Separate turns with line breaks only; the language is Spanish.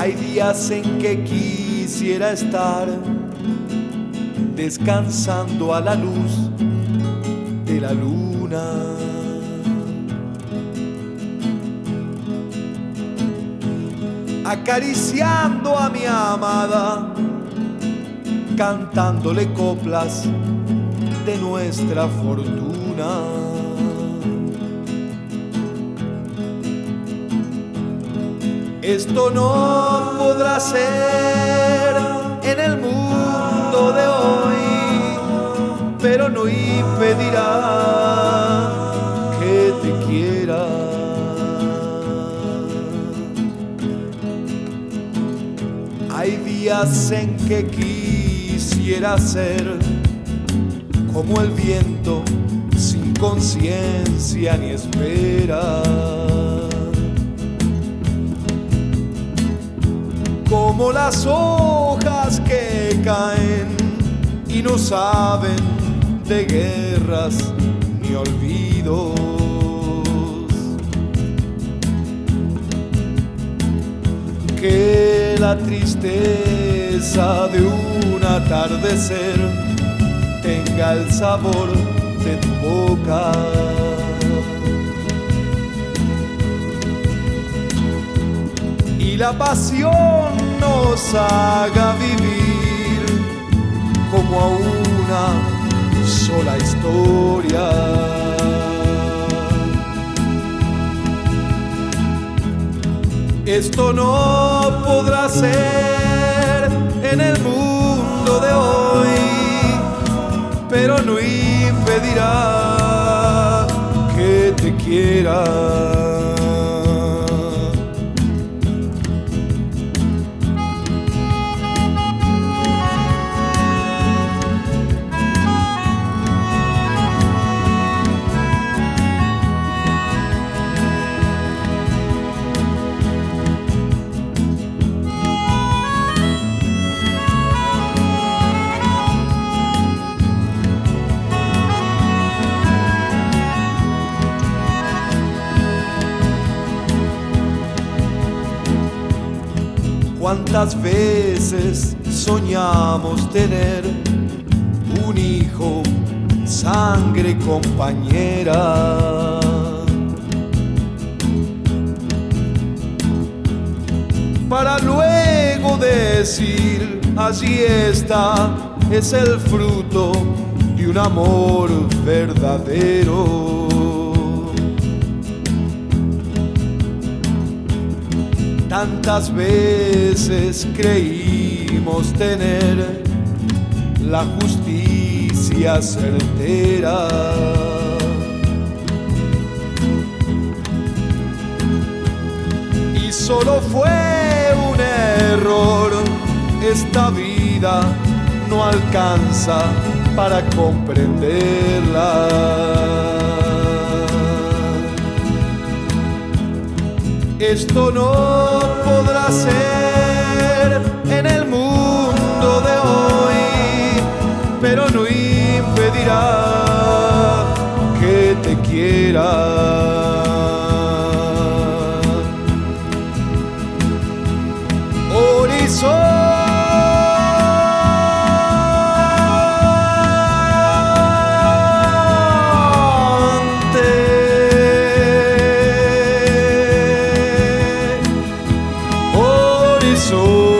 Hay días en que quisiera estar descansando a la luz de la luna. Acariciando a mi amada, cantándole coplas de nuestra fortuna. Esto no podrá ser en el mundo de hoy, pero no impedirá que te quiera. Hay días en que quisiera ser como el viento, sin conciencia ni espera. Como las hojas que caen y no saben de guerras ni olvidos. Que la tristeza de un atardecer tenga el sabor de tu boca. Y la pasión nos haga vivir como a una sola historia. Esto no podrá ser en el mundo de hoy, pero no impedirá que te quiera. ¿Cuántas veces soñamos tener un hijo, sangre compañera? Para luego decir, allí está, es el fruto de un amor verdadero. Tantas veces creímos tener la justicia certera. Y solo fue un error, esta vida no alcanza para comprenderla. Esto no podrá ser en el mundo de hoy, pero no impedirá que te quiera. Horizonte.